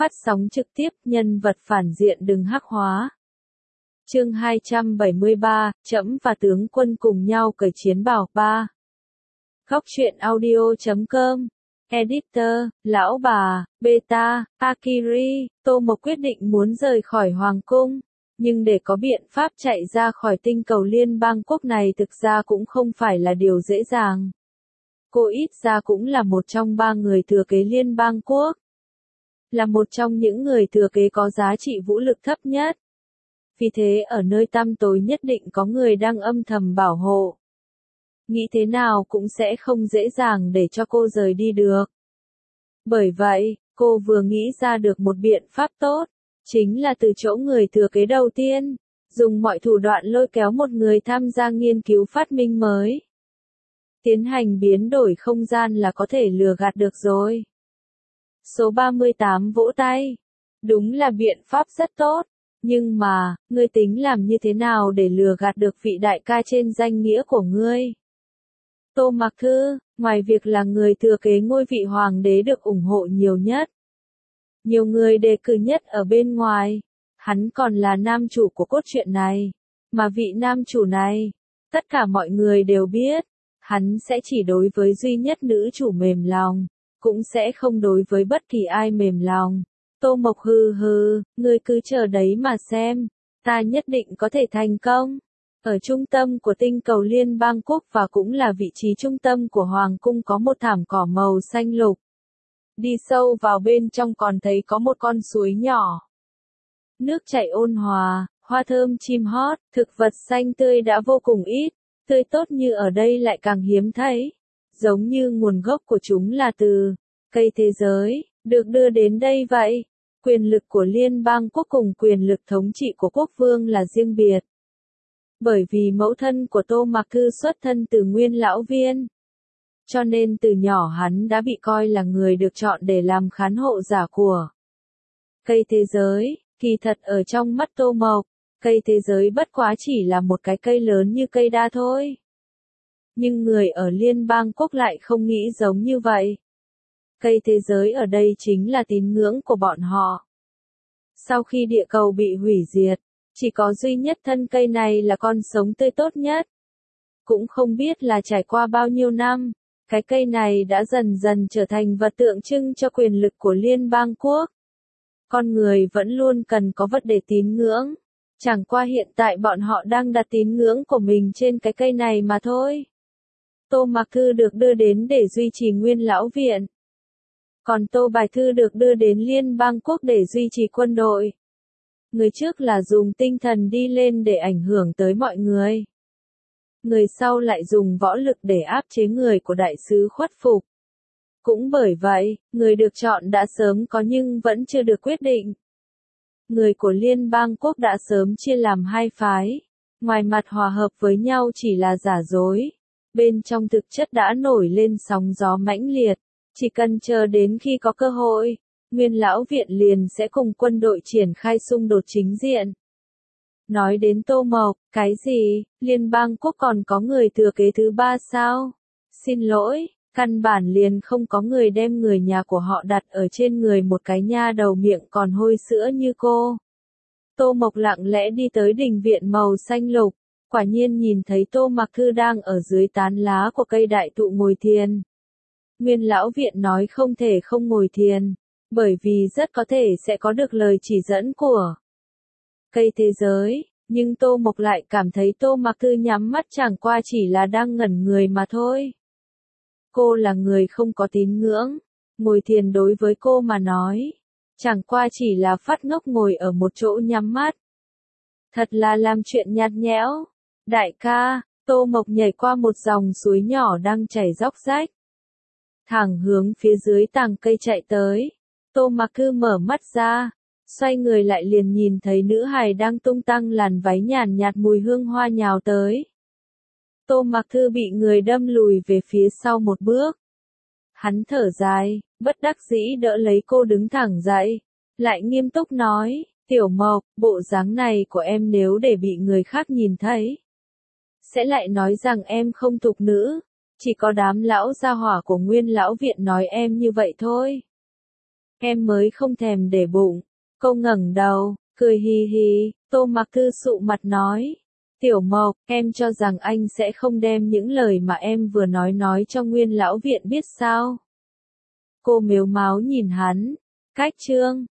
Phát sóng trực tiếp, nhân vật phản diện đừng hắc hóa. Chương 273, Trẫm và tướng quân cùng nhau cởi chiến bào 3. Góc truyện audio.com. Editor, lão bà, Beta, Akiri, Tô Mộc quyết định muốn rời khỏi Hoàng cung. Nhưng để có biện pháp chạy ra khỏi tinh cầu liên bang quốc này thực ra cũng không phải là điều dễ dàng. Cô ít ra cũng là một trong 3 người thừa kế liên bang quốc. Là một trong những người thừa kế có giá trị vũ lực thấp nhất. Vì thế ở nơi tăm tối nhất định có người đang âm thầm bảo hộ. Nghĩ thế nào cũng sẽ không dễ dàng để cho cô rời đi được. Bởi vậy, cô vừa nghĩ ra được một biện pháp tốt, chính là từ chỗ người thừa kế đầu tiên, dùng mọi thủ đoạn lôi kéo một người tham gia nghiên cứu phát minh mới. Tiến hành biến đổi không gian là có thể lừa gạt được rồi. Số 38 vỗ tay. Đúng là biện pháp rất tốt. Nhưng mà, ngươi tính làm như thế nào để lừa gạt được vị đại ca trên danh nghĩa của ngươi? Tô Mạc Thư, ngoài việc là người thừa kế ngôi vị hoàng đế được ủng hộ nhiều nhất, nhiều người đề cử nhất ở bên ngoài, hắn còn là nam chủ của cốt truyện này. Mà vị nam chủ này, tất cả mọi người đều biết, hắn sẽ chỉ đối với duy nhất nữ chủ mềm lòng, cũng sẽ không đối với bất kỳ ai mềm lòng. Tô Mộc hừ hừ, ngươi cứ chờ đấy mà xem, ta nhất định có thể thành công. Ở trung tâm của tinh cầu liên bang quốc và cũng là vị trí trung tâm của Hoàng cung có một thảm cỏ màu xanh lục. Đi sâu vào bên trong còn thấy có một con suối nhỏ. Nước chảy ôn hòa, hoa thơm chim hót, thực vật xanh tươi đã vô cùng ít, tươi tốt như ở đây lại càng hiếm thấy. Giống như nguồn gốc của chúng là từ cây thế giới, được đưa đến đây vậy. Quyền lực của liên bang quốc cùng quyền lực thống trị của quốc vương là riêng biệt. Bởi vì mẫu thân của Tô Mạc Thư xuất thân từ Nguyên Lão Viên. Cho nên từ nhỏ hắn đã bị coi là người được chọn để làm khán hộ giả của cây thế giới. Kỳ thật ở trong mắt Tô Mộc, cây thế giới bất quá chỉ là một cái cây lớn như cây đa thôi. Nhưng người ở liên bang quốc lại không nghĩ giống như vậy. Cây thế giới ở đây chính là tín ngưỡng của bọn họ. Sau khi địa cầu bị hủy diệt, chỉ có duy nhất thân cây này là con sống tươi tốt nhất. Cũng không biết là trải qua bao nhiêu năm, cái cây này đã dần dần trở thành vật tượng trưng cho quyền lực của liên bang quốc. Con người vẫn luôn cần có vật để tín ngưỡng. Chẳng qua hiện tại bọn họ đang đặt tín ngưỡng của mình trên cái cây này mà thôi. Tô Mạc Thư được đưa đến để duy trì Nguyên Lão Viện. Còn Tô Bài Thư được đưa đến liên bang quốc để duy trì quân đội. Người trước là dùng tinh thần đi lên để ảnh hưởng tới mọi người. Người sau lại dùng võ lực để áp chế người của đại sứ khuất phục. Cũng bởi vậy, người được chọn đã sớm có nhưng vẫn chưa được quyết định. Người của liên bang quốc đã sớm chia làm hai phái. Ngoài mặt hòa hợp với nhau chỉ là giả dối. Bên trong thực chất đã nổi lên sóng gió mãnh liệt. Chỉ cần chờ đến khi có cơ hội, Nguyên Lão Viện liền sẽ cùng quân đội triển khai xung đột chính diện. Nói đến Tô Mộc, cái gì, liên bang quốc còn có người thừa kế thứ 3 sao? Xin lỗi, căn bản liền không có người đem người nhà của họ đặt ở trên người một cái nha đầu miệng còn hôi sữa như cô. Tô Mộc lặng lẽ đi tới đình viện màu xanh lục, quả nhiên nhìn thấy Tô Mạc Thư đang ở dưới tán lá của cây đại thụ ngồi thiền. Nguyên Lão Viện nói không thể không ngồi thiền, bởi vì rất có thể sẽ có được lời chỉ dẫn của cây thế giới, nhưng Tô Mộc lại cảm thấy Tô Mạc Thư nhắm mắt chẳng qua chỉ là đang ngẩn người mà thôi. Cô là người không có tín ngưỡng, ngồi thiền đối với cô mà nói, chẳng qua chỉ là phát ngốc ngồi ở một chỗ nhắm mắt. Thật là làm chuyện nhạt nhẽo. Đại ca, Tô Mộc nhảy qua một dòng suối nhỏ đang chảy róc rách. Thẳng hướng phía dưới tàng cây chạy tới. Tô Mạc Thư mở mắt ra, xoay người lại liền nhìn thấy nữ hài đang tung tăng làn váy nhàn nhạt mùi hương hoa nhào tới. Tô Mạc Thư bị người đâm lùi về phía sau một bước. Hắn thở dài, bất đắc dĩ đỡ lấy cô đứng thẳng dậy, lại nghiêm túc nói, Tiểu Mộc, bộ dáng này của em nếu để bị người khác nhìn thấy, sẽ lại nói rằng em không thục nữ. Chỉ có đám lão gia hỏa của Nguyên Lão Viện nói em như vậy thôi. em mới không thèm để bụng. Cô ngẩng đầu, cười hì hì, Tô Mặc Thư sụ mặt nói. Tiểu Mộc, em cho rằng anh sẽ không đem những lời mà em vừa nói cho Nguyên lão viện biết sao? Cô mếu máo nhìn hắn. Cách chương